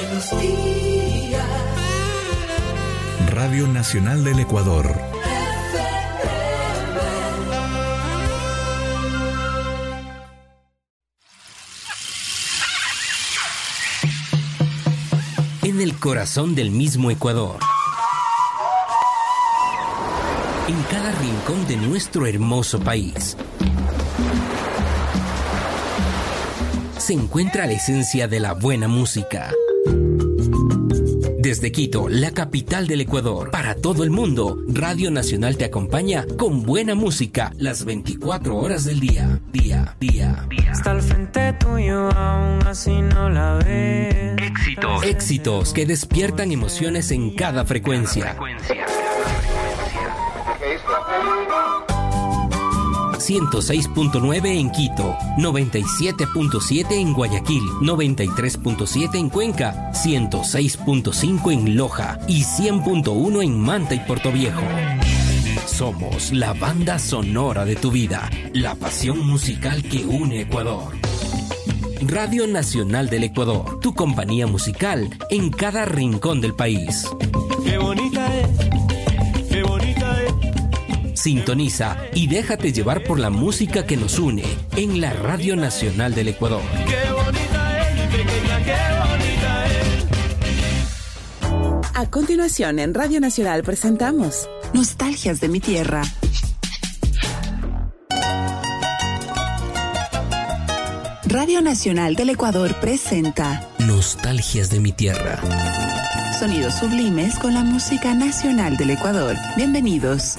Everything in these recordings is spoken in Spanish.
Buenos días. Radio Nacional del Ecuador. En el corazón del mismo Ecuador, en cada rincón de nuestro hermoso país, se encuentra la esencia de la buena música. Desde Quito, la capital del Ecuador, para todo el mundo, Radio Nacional te acompaña con buena música las 24 horas del día. Está al frente tuyo, aún así no la ves. Éxitos que despiertan emociones en cada frecuencia. 106.9 en Quito, 97.7 en Guayaquil, 93.7 en Cuenca, 106.5 en Loja y 100.1 en Manta y Portoviejo. Somos la banda sonora de tu vida, la pasión musical que une Ecuador. Radio Nacional del Ecuador, tu compañía musical en cada rincón del país. Qué bonita es, qué bonita es. Sintoniza y déjate llevar por la música que nos une en la Radio Nacional del Ecuador. Qué bonita es, mi pequeña, qué bonita es. A continuación, en Radio Nacional presentamos Nostalgias de mi tierra. Radio Nacional del Ecuador presenta Nostalgias de mi tierra. Sonidos sublimes con la música nacional del Ecuador. Bienvenidos.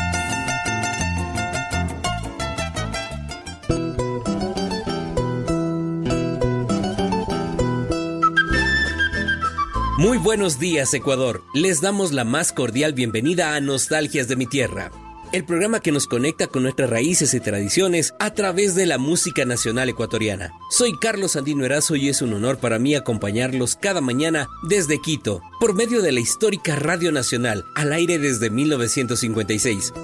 Muy buenos días, Ecuador. Les damos la más cordial bienvenida a Nostalgias de mi tierra, el programa que nos conecta con nuestras raíces y tradiciones a través de la música nacional ecuatoriana. Soy Carlos Andino Erazo y es un honor para mí acompañarlos cada mañana desde Quito, por medio de la histórica Radio Nacional, al aire desde 1956.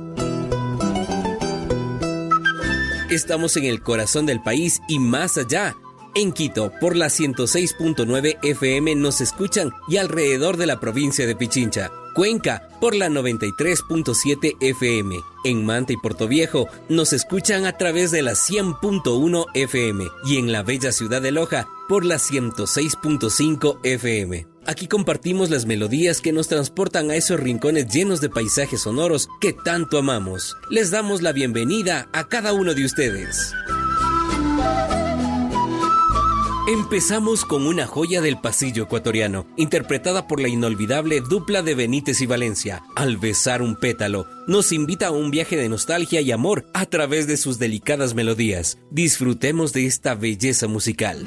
Estamos en el corazón del país y más allá. En Quito, por la 106.9 FM nos escuchan y alrededor de la provincia de Pichincha. Cuenca, por la 93.7 FM. En Manta y Portoviejo nos escuchan a través de la 100.1 FM. Y en la bella ciudad de Loja, por la 106.5 FM. Aquí compartimos las melodías que nos transportan a esos rincones llenos de paisajes sonoros que tanto amamos. Les damos la bienvenida a cada uno de ustedes. Empezamos con una joya del pasillo ecuatoriano, interpretada por la inolvidable dupla de Benítez y Valencia. Al besar un pétalo, nos invita a un viaje de nostalgia y amor a través de sus delicadas melodías. Disfrutemos de esta belleza musical.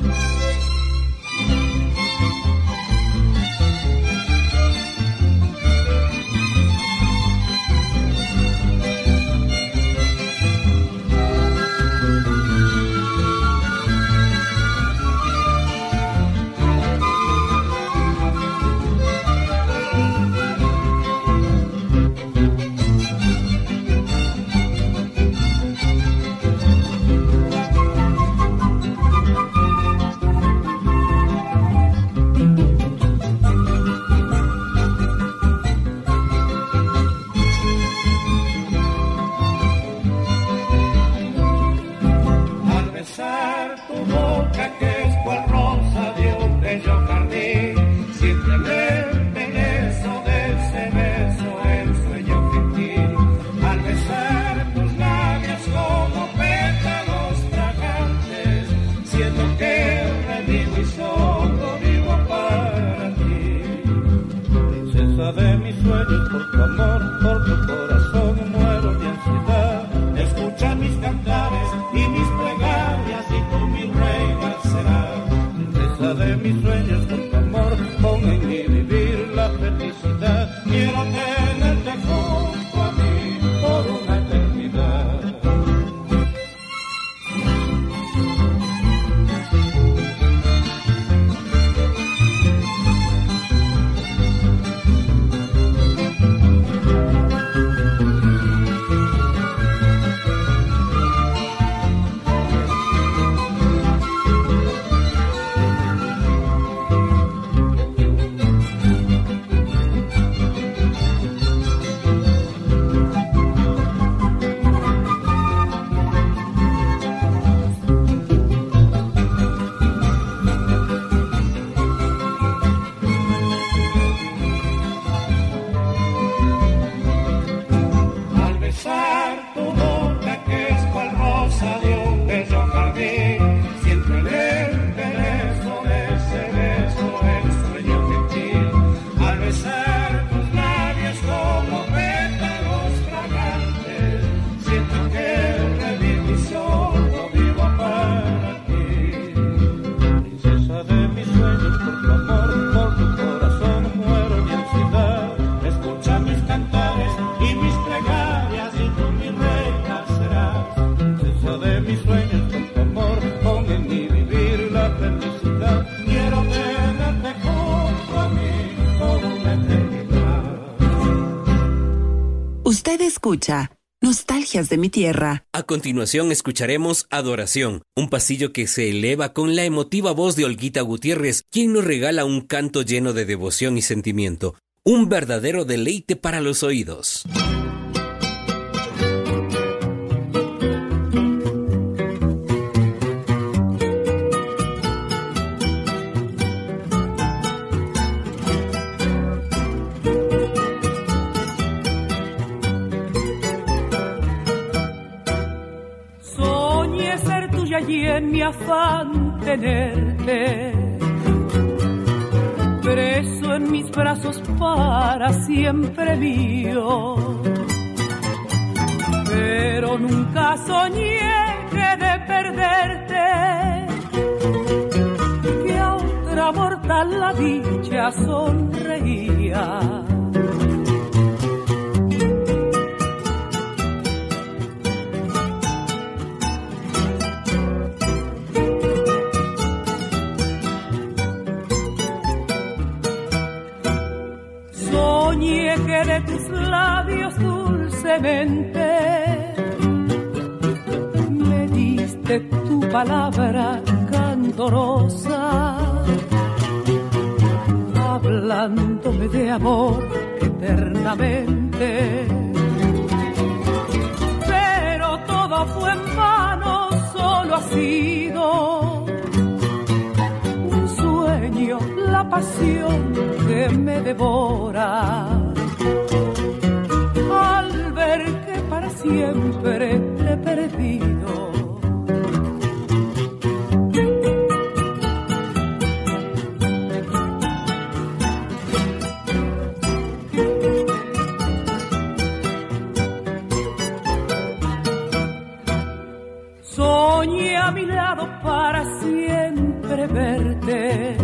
escucha Nostalgias de mi Tierra. A continuación escucharemos Adoración, un pasillo que se eleva con la emotiva voz de Olguita Gutiérrez, quien nos regala un canto lleno de devoción y sentimiento, un verdadero deleite para los oídos. Y en mi afán tenerte preso en mis brazos para siempre mío, pero nunca soñé que de perderte, que a otra mortal la dicha sonreía. Que de tus labios dulcemente me diste tu palabra candorosa, hablándome de amor eternamente. Pero todo fue en vano, solo ha sido un sueño, la pasión que me devora. Al ver que para siempre te he perdido, soñé a mi lado para siempre verte,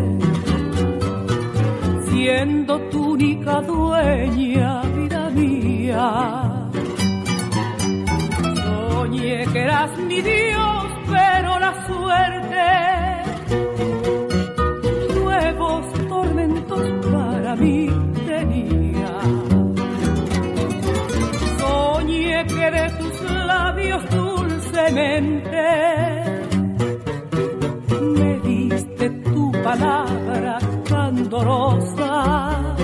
siendo tu única dueña, vida mía. Soñé que eras mi Dios, pero la suerte nuevos tormentos para mí tenía. Soñé que de tus labios dulcemente me diste tu palabra candorosa,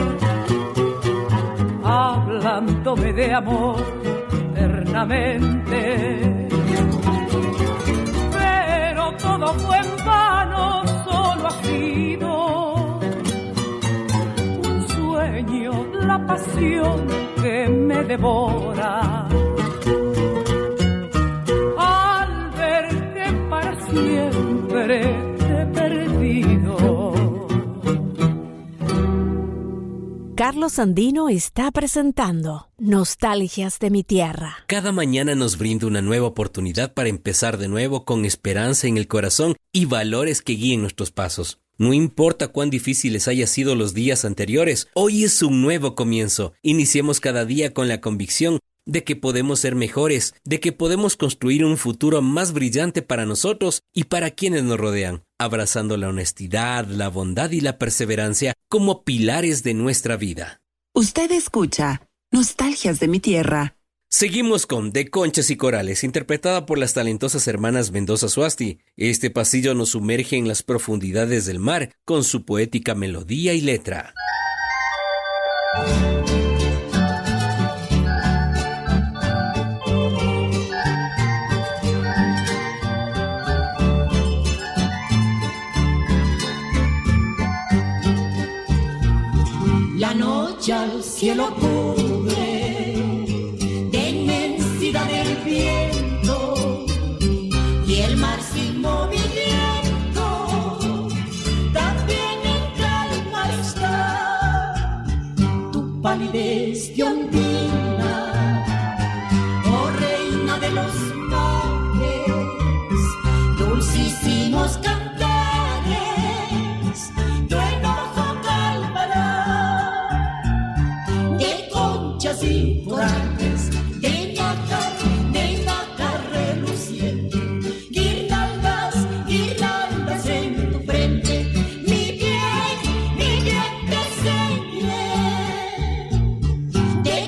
hablándome de amor eternamente. Pero todo fue en vano, solo ha sido un sueño, la pasión que me devora. Al ver que para siempre te he perdido. Carlos Andino está presentando Nostalgias de mi Tierra. Cada mañana nos brinda una nueva oportunidad para empezar de nuevo con esperanza en el corazón y valores que guíen nuestros pasos. No importa cuán difíciles hayan sido los días anteriores, hoy es un nuevo comienzo. Iniciemos cada día con la convicción de que podemos ser mejores, de que podemos construir un futuro más brillante para nosotros y para quienes nos rodean, abrazando la honestidad, la bondad y la perseverancia como pilares de nuestra vida. Usted escucha Nostalgias de mi Tierra. Seguimos con De Conchas y Corales, interpretada por las talentosas hermanas Mendoza Suasti. Este pasillo nos sumerge en las profundidades del mar con su poética melodía y letra. La noche al cielo cubre de inmensidad el viento y el mar sin movimiento también en calma está. Tu palidez de ondina, oh reina de los mares, dulcísimos cantares, tu enojo calmará. Y corales de nácar reluciente, guirnaldas en tu frente, mi bien te enseñé. De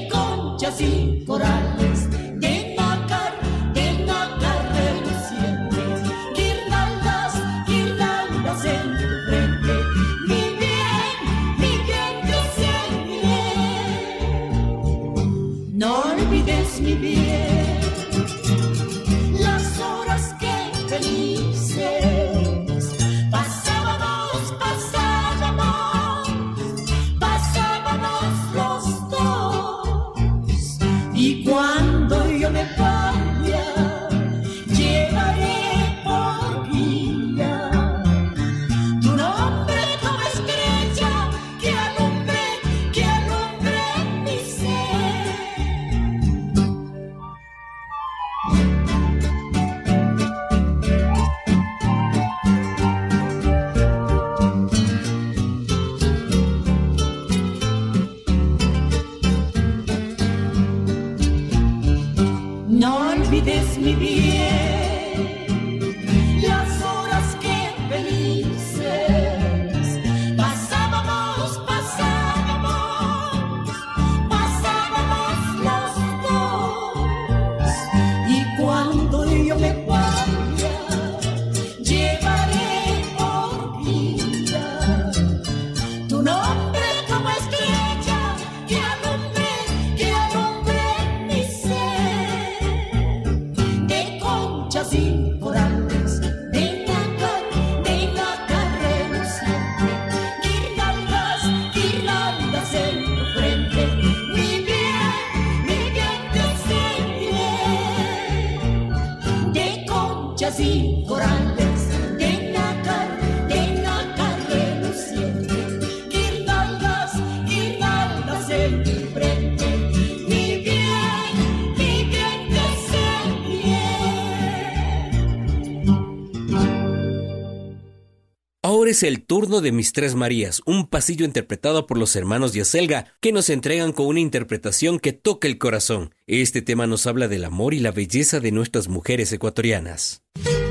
Ahora es el turno de Mis Tres Marías, un pasillo interpretado por los hermanos Yaselga, que nos entregan con una interpretación que toca el corazón. Este tema nos habla del amor y la belleza de nuestras mujeres ecuatorianas.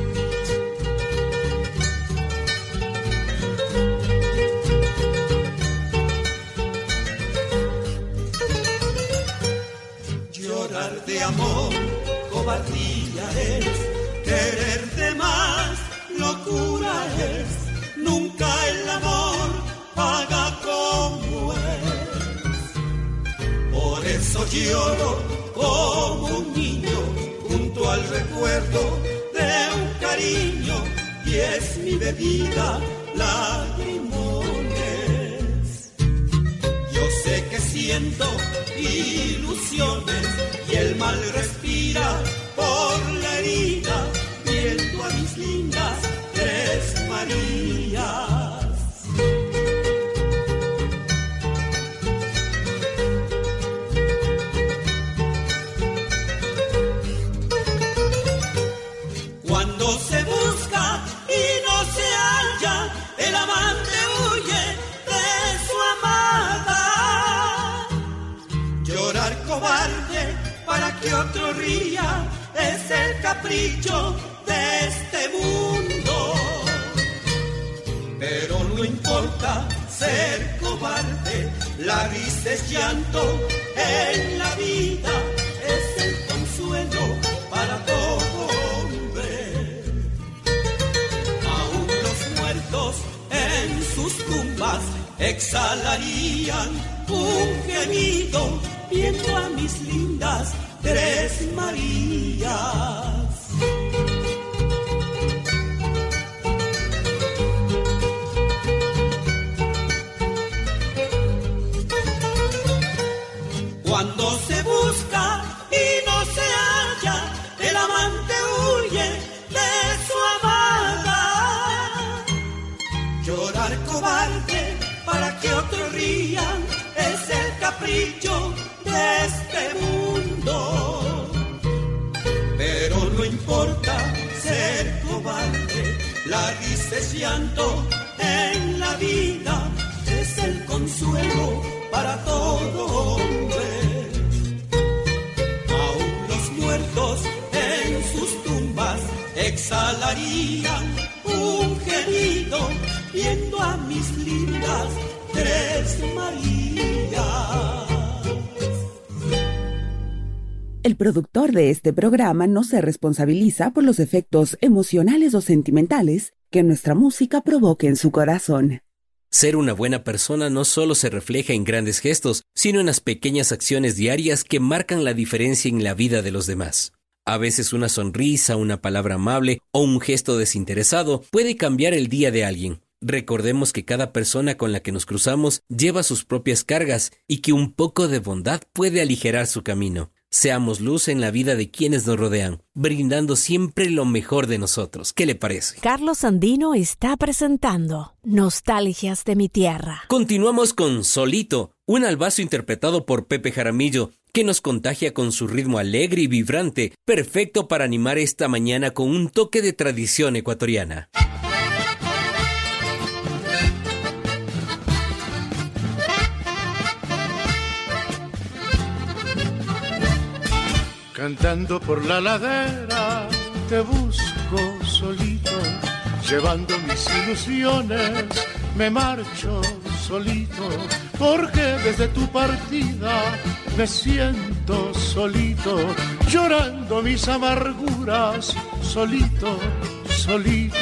Llorar de amor, cobardía es, quererte más, locura es. Nunca el amor paga como es. Por eso lloro como un niño junto al recuerdo de un cariño, y es mi bebida lagrimones. Yo sé que siento ilusiones y el mal respira por la herida, viendo a mis lindas Tres Marías. Cuando se busca y no se halla, el amante huye de su amada. Llorar cobarde para que otro ría es el capricho de este mundo. Pero no importa ser cobarde, la risa es llanto en la vida, es el consuelo para todo hombre. Aún los muertos en sus tumbas exhalarían un gemido viendo a mis lindas Tres Marías. Cuando se busca y no se halla, el amante huye de su amada. Llorar cobarde para que otros rían es el capricho de este mundo. Pero no importa ser cobarde, la risa es llanto en la vida, es el consuelo para todo hombre. Aún los muertos en sus tumbas exhalarían un gemido viendo a mis lindas Tres Marías. El productor de este programa no se responsabiliza por los efectos emocionales o sentimentales que nuestra música provoque en su corazón. Ser una buena persona no solo se refleja en grandes gestos, sino en las pequeñas acciones diarias que marcan la diferencia en la vida de los demás. A veces una sonrisa, una palabra amable o un gesto desinteresado puede cambiar el día de alguien. Recordemos que cada persona con la que nos cruzamos lleva sus propias cargas y que un poco de bondad puede aligerar su camino. Seamos luz en la vida de quienes nos rodean, brindando siempre lo mejor de nosotros. ¿Qué le parece? Carlos Andino está presentando Nostalgias de mi Tierra. Continuamos con Solito, un albazo interpretado por Pepe Jaramillo, que nos contagia con su ritmo alegre y vibrante, perfecto para animar esta mañana con un toque de tradición ecuatoriana. Cantando por la ladera te busco solito, llevando mis ilusiones me marcho solito, porque desde tu partida me siento solito, llorando mis amarguras solito, solito.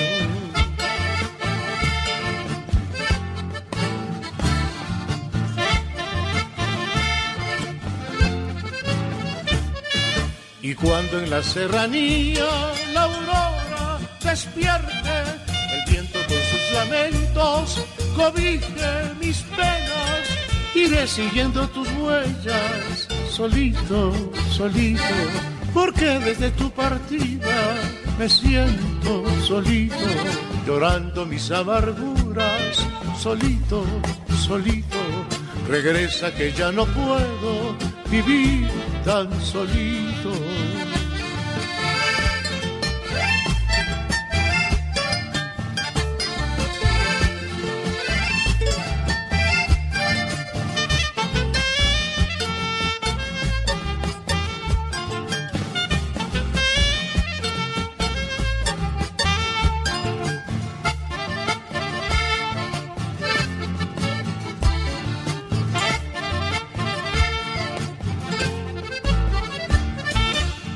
Y cuando en la serranía la aurora despierte, el viento con sus lamentos cobije mis penas, iré siguiendo tus huellas, solito, solito, porque desde tu partida me siento solito, llorando mis amarguras, solito, solito. Regresa que ya no puedo vivir tan solito.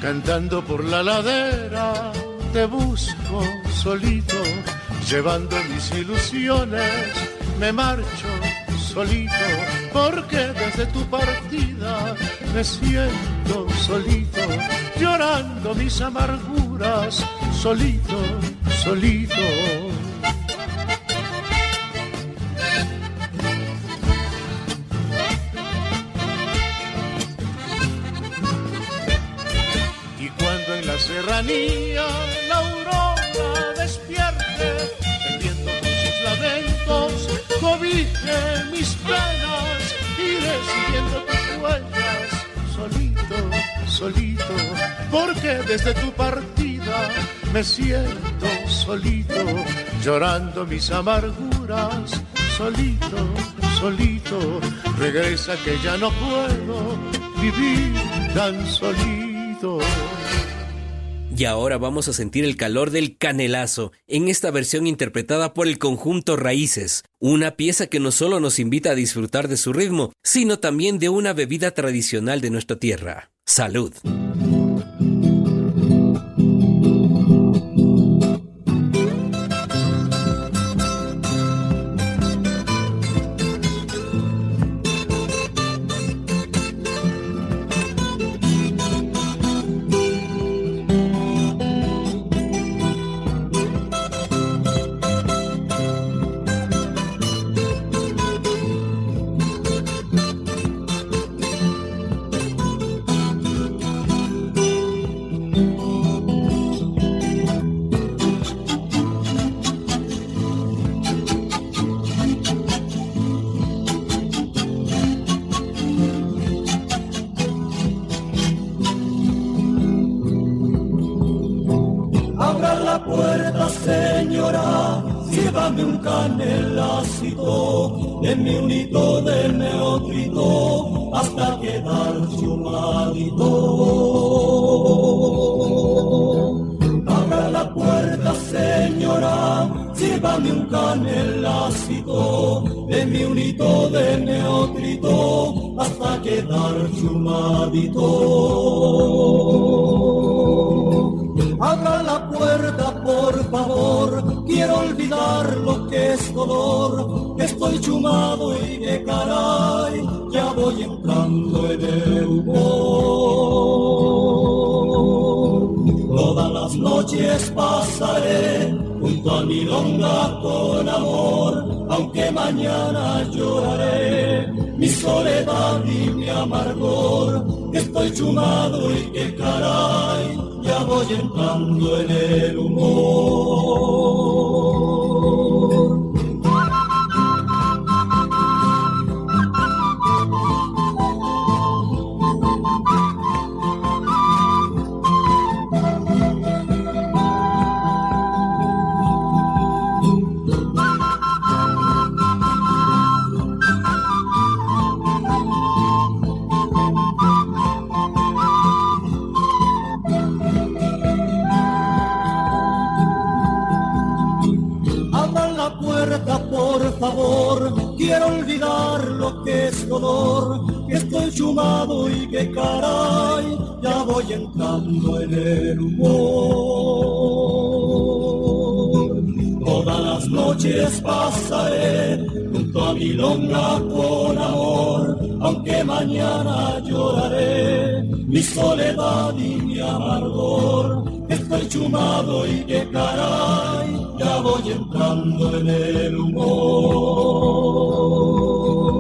Andando por la ladera te busco solito, llevando mis ilusiones me marcho solito, porque desde tu partida me siento solito, llorando mis amarguras solito, solito. En la serranía la aurora despierte, el viento con sus lamentos cobije mis penas, iré siguiendo tus huellas solito, solito, porque desde tu partida me siento solito, llorando mis amarguras solito, solito. Regresa que ya no puedo vivir tan solito. Y ahora vamos a sentir el calor del canelazo, en esta versión interpretada por el conjunto Raíces, una pieza que no solo nos invita a disfrutar de su ritmo, sino también de una bebida tradicional de nuestra tierra. ¡Salud! Sírvame un canelacito de mi unito de neotrito hasta quedar chumadito. Abra la puerta, señora, sírvame un canelacito de mi unito de neotrito hasta quedar chumadito. Abra la puerta, por favor, quiero olvidar lo que es dolor, que estoy chumado y que caray, ya voy entrando en el humor. Todas las noches pasaré junto a mi longa con amor, aunque mañana lloraré mi soledad y mi amargor, que estoy chumado y que caray, ya voy entrando en el humor. Por favor, quiero olvidar lo que es dolor, que estoy chumado y que caray, ya voy entrando en el humor. Todas las noches pasaré junto a mi longa con amor, aunque mañana lloraré mi soledad y mi amargor, que estoy chumado y que caray, ya voy entrando en el humor.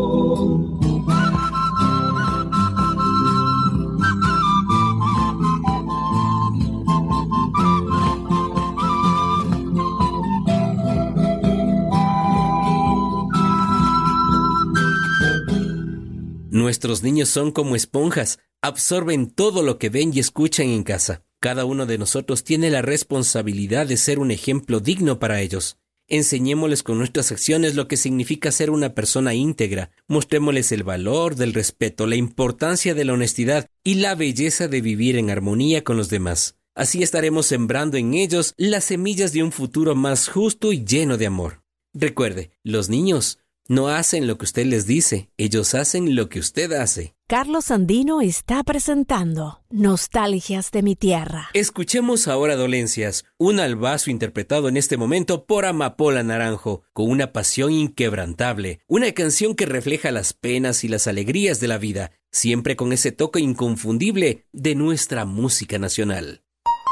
Nuestros niños son como esponjas, absorben todo lo que ven y escuchan en casa. Cada uno de nosotros tiene la responsabilidad de ser un ejemplo digno para ellos. Enseñémosles con nuestras acciones lo que significa ser una persona íntegra. Mostrémosles el valor del respeto, la importancia de la honestidad y la belleza de vivir en armonía con los demás. Así estaremos sembrando en ellos las semillas de un futuro más justo y lleno de amor. Recuerde, los niños no hacen lo que usted les dice, ellos hacen lo que usted hace. Carlos Andino está presentando Nostalgias de mi tierra. Escuchemos ahora Dolencias, un albazo interpretado en este momento por Amapola Naranjo, con una pasión inquebrantable, una canción que refleja las penas y las alegrías de la vida, siempre con ese toque inconfundible de nuestra música nacional.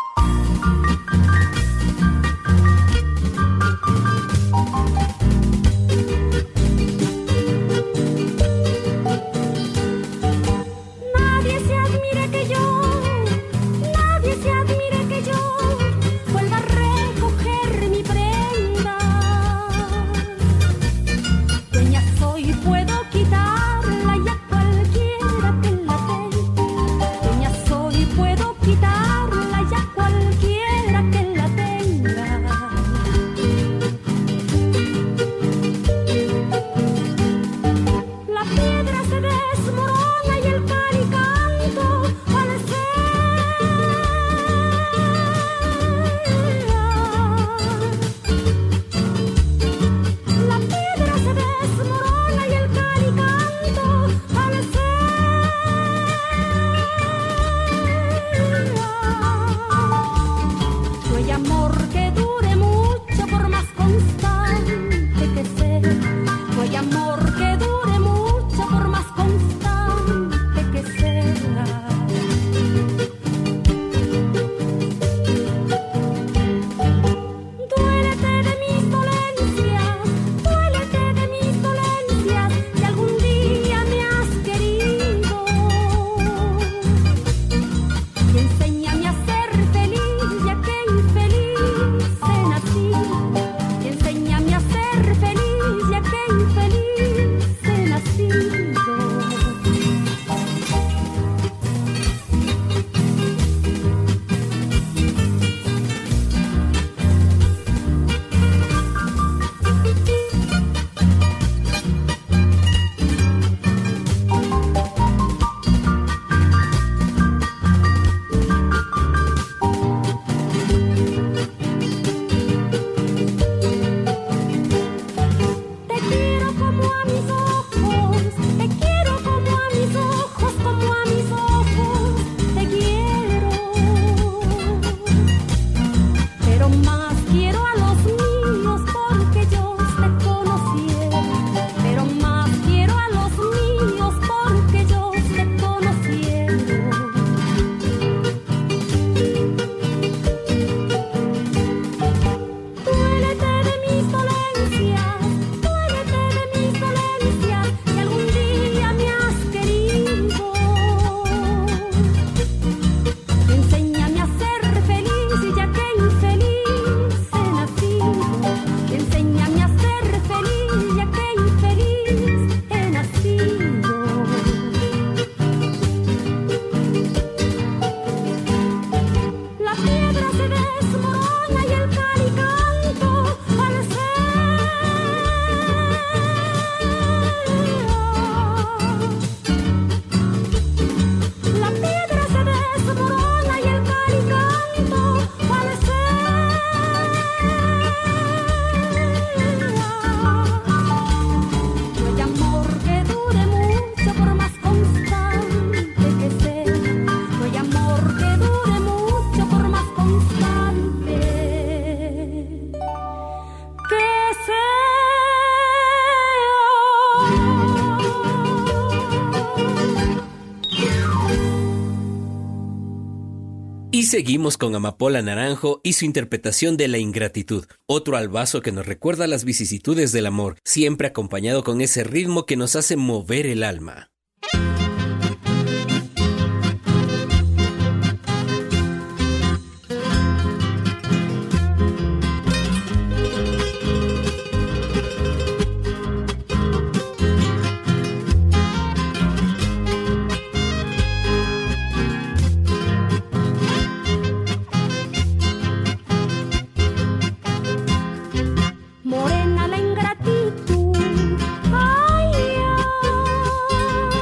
Y seguimos con Amapola Naranjo y su interpretación de La Ingratitud, otro albazo que nos recuerda las vicisitudes del amor, siempre acompañado con ese ritmo que nos hace mover el alma. Morena la ingratitud, ay, ay.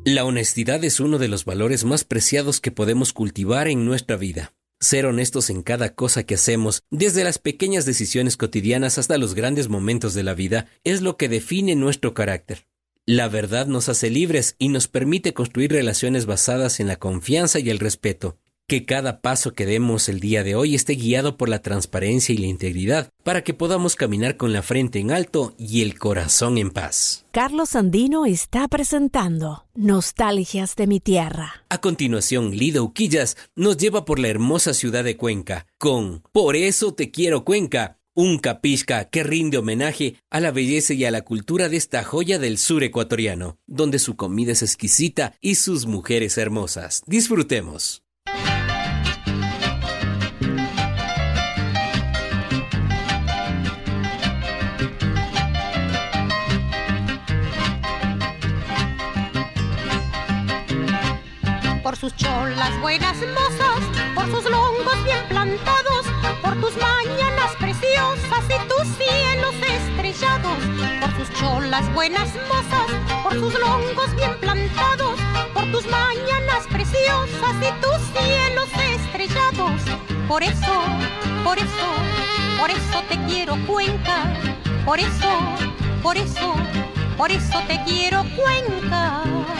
La honestidad es uno de los valores más preciados que podemos cultivar en nuestra vida. Ser honestos en cada cosa que hacemos, desde las pequeñas decisiones cotidianas hasta los grandes momentos de la vida, es lo que define nuestro carácter. La verdad nos hace libres y nos permite construir relaciones basadas en la confianza y el respeto. Que cada paso que demos el día de hoy esté guiado por la transparencia y la integridad, para que podamos caminar con la frente en alto y el corazón en paz. Carlos Andino está presentando Nostalgias de mi tierra. A continuación, Lida Uquillas nos lleva por la hermosa ciudad de Cuenca, con Por eso te quiero Cuenca, un capisca que rinde homenaje a la belleza y a la cultura de esta joya del sur ecuatoriano, donde su comida es exquisita y sus mujeres hermosas. Disfrutemos. Por sus cholas buenas mozas, por sus longos bien plantados, por tus mañanas preciosas y tus cielos estrellados. Por sus cholas buenas mozas, por sus longos bien plantados, por tus mañanas preciosas y tus cielos estrellados. Por eso, por eso, por eso te quiero Cuenca, por eso, por eso, por eso te quiero Cuenca.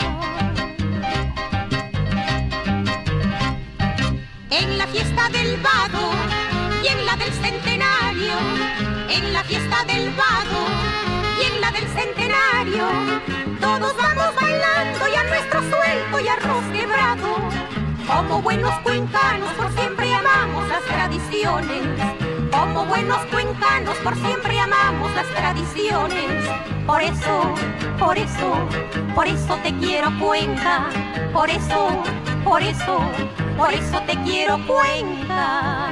En la fiesta del vado y en la del centenario, en la fiesta del vado y en la del centenario, todos vamos bailando y a nuestro suelto y arroz quebrado. Como buenos cuencanos por siempre amamos las tradiciones, como buenos cuencanos por siempre amamos las tradiciones. Por eso, por eso, por eso te quiero Cuenca, por eso, por eso, por eso te quiero Cuenca.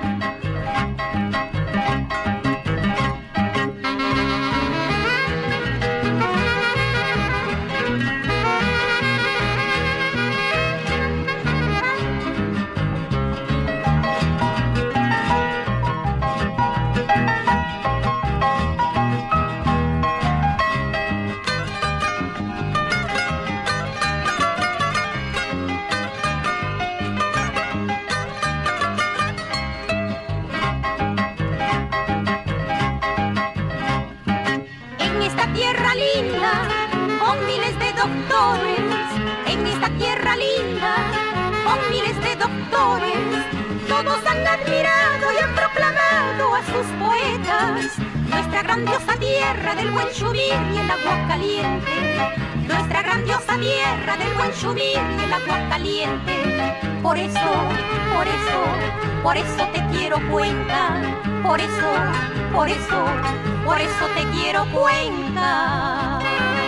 En esta tierra linda, con miles de doctores, todos han admirado y han proclamado a sus poetas. Nuestra grandiosa tierra del buen chubir y el agua caliente, nuestra grandiosa tierra del buen chubir y el agua caliente. Por eso, por eso, por eso te quiero Cuenca, por eso, por eso, por eso te quiero Cuenca.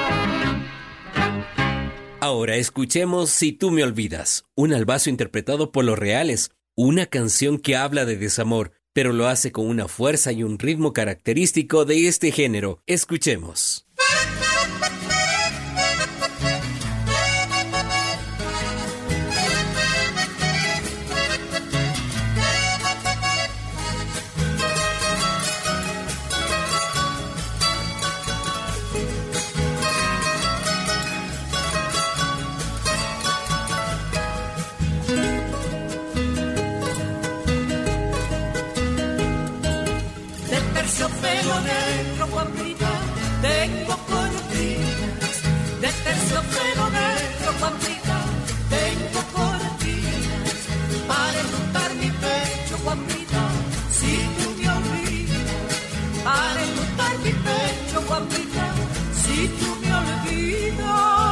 Ahora escuchemos Si tú me olvidas, un albazo interpretado por Los Reales, una canción que habla de desamor, pero lo hace con una fuerza y un ritmo característico de este género. Escuchemos. Terciopelo negro, Juanita, tengo cortinas. De terciopelo negro, Juanita, tengo cortinas. Para enlutar mi pecho, Juanita, si tú me olvidas. Para enlutar mi pecho, Juanita, si tú me olvidas.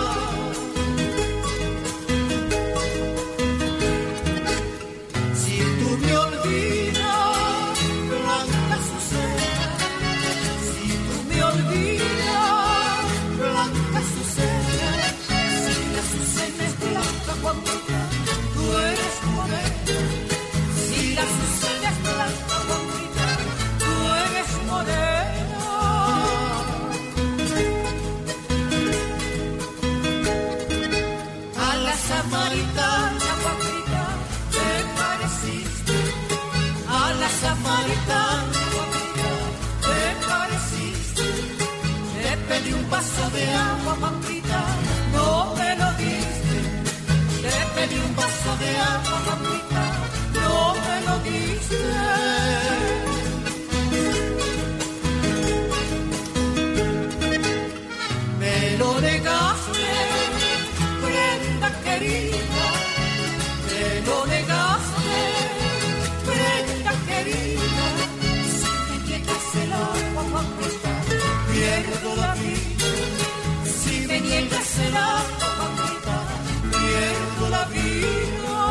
Si tú me olvidas, blanca Azucena, si tú me olvidas, te amo, mamita, no me lo dices. Me lo negaste, prenda querida, me lo negaste, prenda querida. Si me niegas el agua, mamita, pierdo la vida. Si me niegas el agua, mamita, pierdo la vida.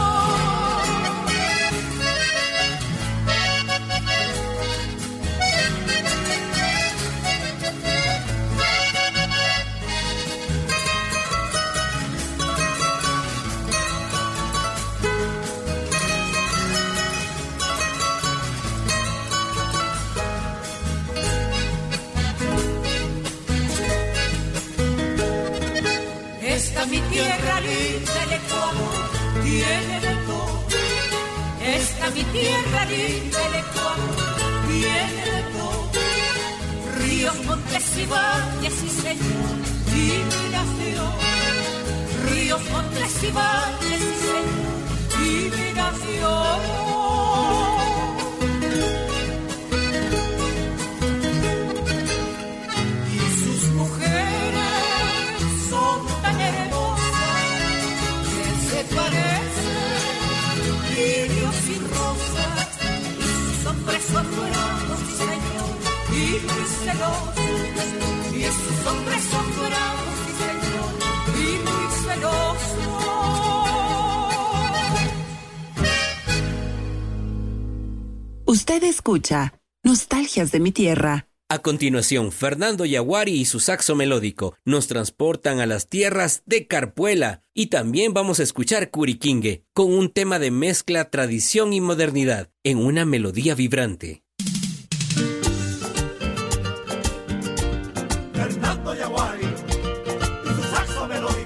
Esta mi tierra linda, el Ecuador, tiene de todo. Esta mi tierra linda, el Ecuador, tiene de todo. Ríos, montes y valles, sí señor, y mi nación. Ríos, montes y valles, sí señor, y mi nación. Lirios y rosas, y sus hombres son dorados, sí señor, y muy celosos, y sus hombres son dorados, sí señor, y muy celosos. Usted escucha Nostalgias de mi Tierra. A continuación, Fernando Yaguari y su saxo melódico nos transportan a las tierras de Carpuela, y también vamos a escuchar Curiquingue con un tema de mezcla tradición y modernidad en una melodía vibrante. Fernando Yaguari y su saxo melódico.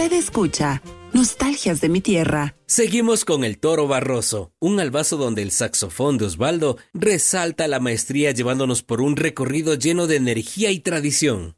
Usted escucha Nostalgias de mi Tierra. Seguimos con El Toro Barroso, un albazo donde el saxofón de Osvaldo resalta la maestría llevándonos por un recorrido lleno de energía y tradición.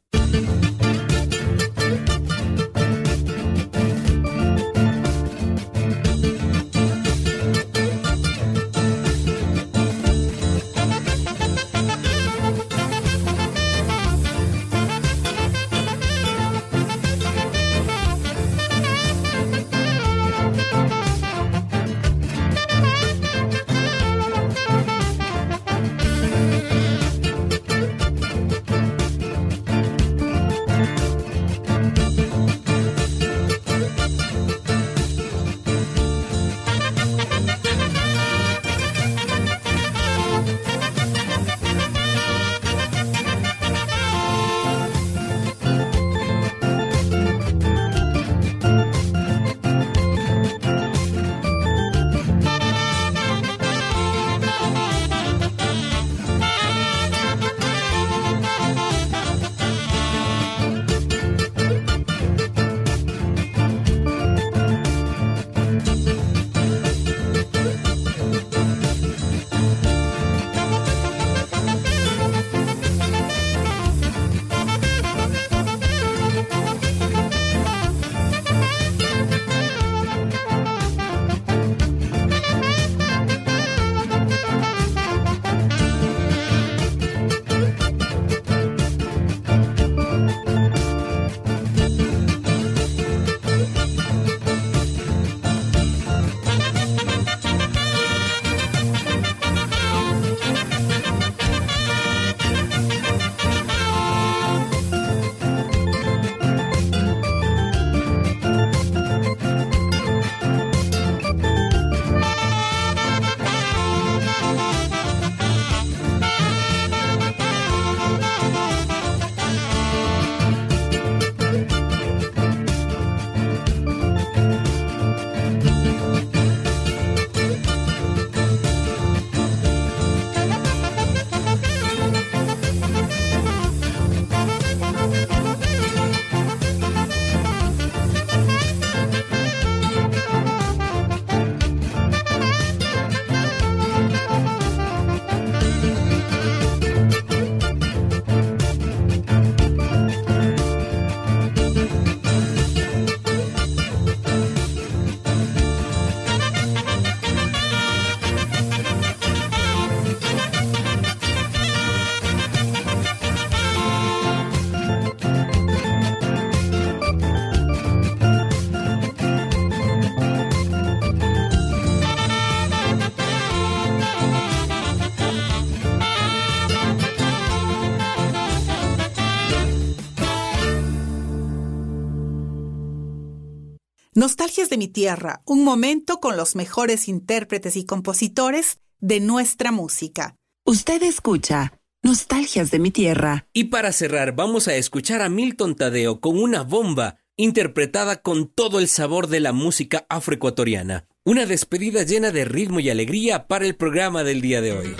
Nostalgias de mi tierra, un momento con los mejores intérpretes y compositores de nuestra música. Usted escucha Nostalgias de mi Tierra. Y para cerrar, vamos a escuchar a Milton Tadeo con Una Bomba, interpretada con todo el sabor de la música afroecuatoriana. Una despedida llena de ritmo y alegría para el programa del día de hoy.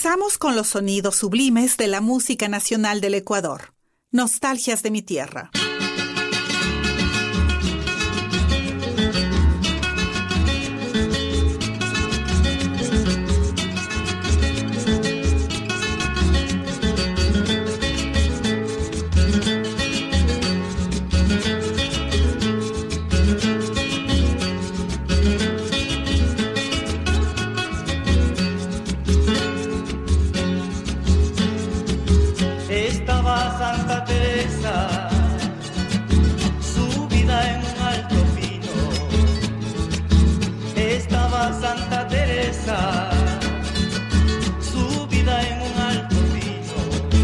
Regresamos con los sonidos sublimes de la música nacional del Ecuador. Nostalgias de mi tierra. Santa Teresa, subida en un alto pino. Estaba Santa Teresa, subida en un alto pino,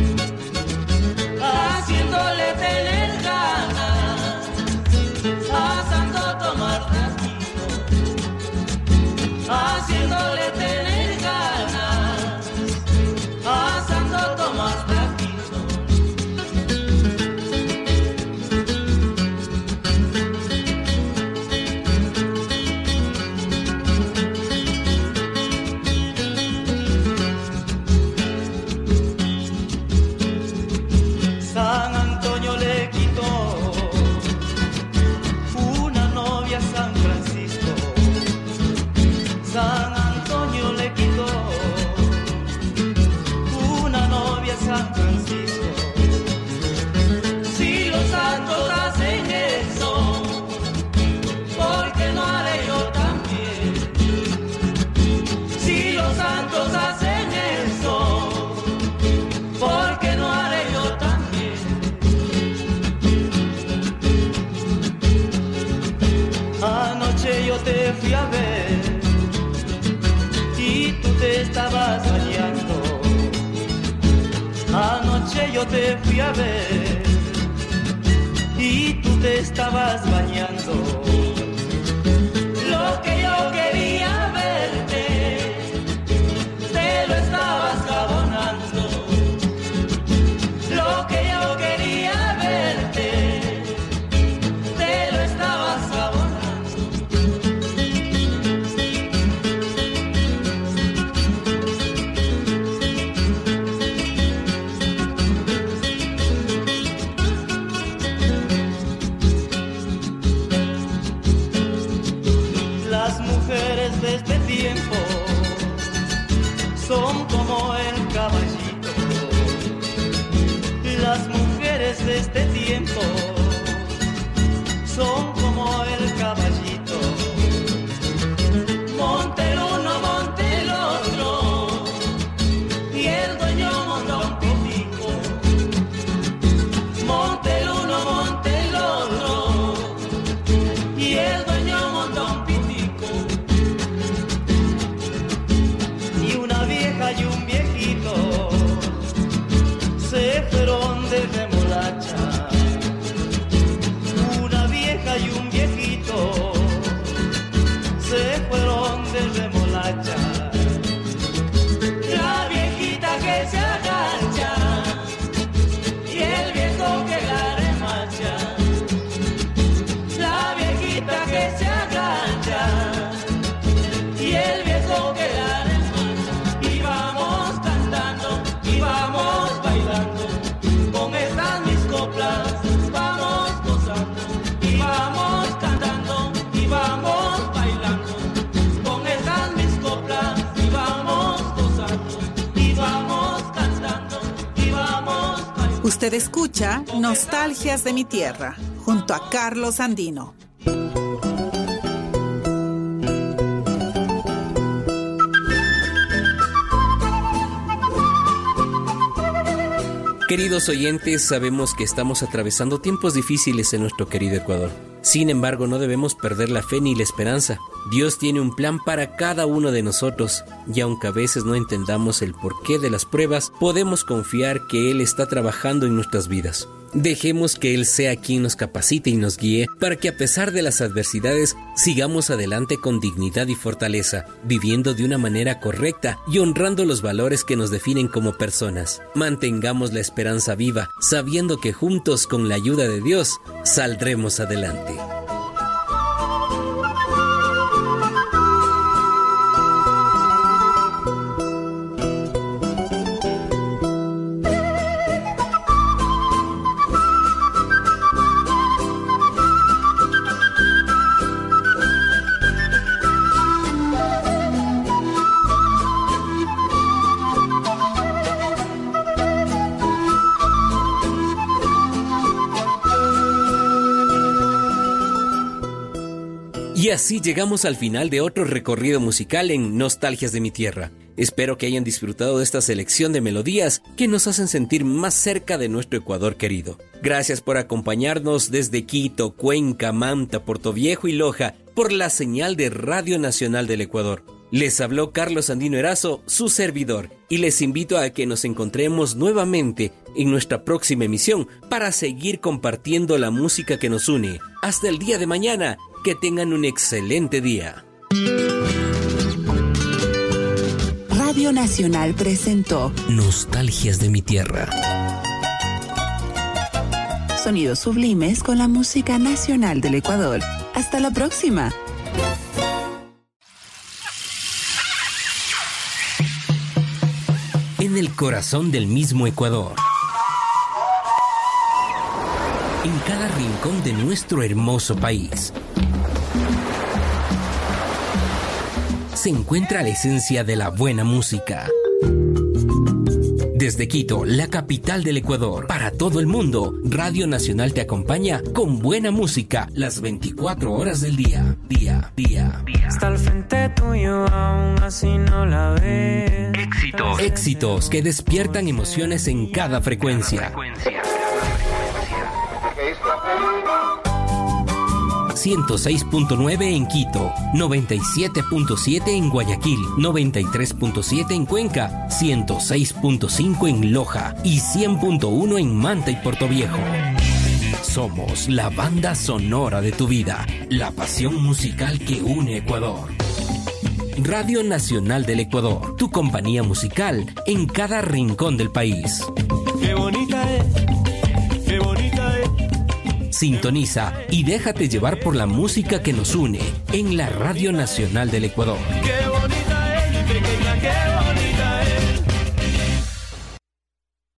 haciéndole tener ganas a Santo Tomás de Aquino, haciéndole tener ganas a Santo Tomás de Aquino. San Antonio le quitó una novia a San Francisco. San Antonio le quitó una novia a San Francisco. Si los santos hacen eso, ¿por qué no haré yo también? Si los santos hacen eso, ¿por qué no haré yo también? Anoche yo te fui a ver y tú te estabas bañando. Anoche yo te fui a ver y tú te estabas bañando. Lo que yo quería verte, te lo estabas jabonando. Lo que yo quería verte, te lo estabas jabonando. Las mujeres de este tiempo son como el caballito. Las mujeres de este tiempo son como el caballito. Monte el uno, monte el otro, y el dueño monta un pitico. Monte el uno, monte el otro, y el dueño monta un pitico. Y una vieja y un viejito se fueron de remolacha. Una vieja y un viejito se fueron de remolacha. La viejita que se agacha y el viejo que la remacha. La viejita que se agacha y el viejo que la remacha. Y vamos cantando y vamos bailando con estas mis coplas, vamos gozando y vamos cantando y vamos bailando con estas mis coplas y vamos gozando y vamos cantando y vamos bailando. Usted escucha Nostalgias de mi tierra junto a Carlos Andino. Queridos oyentes, sabemos que estamos atravesando tiempos difíciles en nuestro querido Ecuador. Sin embargo, no debemos perder la fe ni la esperanza. Dios tiene un plan para cada uno de nosotros, y aunque a veces no entendamos el porqué de las pruebas, podemos confiar que Él está trabajando en nuestras vidas. Dejemos que Él sea quien nos capacite y nos guíe para que a pesar de las adversidades sigamos adelante con dignidad y fortaleza, viviendo de una manera correcta y honrando los valores que nos definen como personas. Mantengamos la esperanza viva, sabiendo que juntos con la ayuda de Dios saldremos adelante. Y así llegamos al final de otro recorrido musical en Nostalgias de mi Tierra. Espero que hayan disfrutado de esta selección de melodías que nos hacen sentir más cerca de nuestro Ecuador querido. Gracias por acompañarnos desde Quito, Cuenca, Manta, Portoviejo y Loja por la señal de Radio Nacional del Ecuador. Les habló Carlos Andino Erazo, su servidor, y les invito a que nos encontremos nuevamente en nuestra próxima emisión para seguir compartiendo la música que nos une. Hasta el día de mañana, que tengan un excelente día. Radio Nacional presentó Nostalgias de mi Tierra. Sonidos sublimes con la música nacional del Ecuador. Hasta la próxima. En el corazón del mismo Ecuador. En cada rincón de nuestro hermoso país se encuentra la esencia de la buena música. Desde Quito, la capital del Ecuador, para todo el mundo, Radio Nacional te acompaña con buena música las 24 horas del día. Está al frente tuyo, aún así no la ves. Éxitos que despiertan emociones en cada frecuencia. 106.9 en Quito, 97.7 en Guayaquil, 93.7 en Cuenca, 106.5 en Loja y 100.1 en Manta y Portoviejo. Somos la banda sonora de tu vida, la pasión musical que une Ecuador. Radio Nacional del Ecuador, tu compañía musical en cada rincón del país. Qué bonita es, qué bonita es. Sintoniza y déjate llevar por la música que nos une en la Radio Nacional del Ecuador. Qué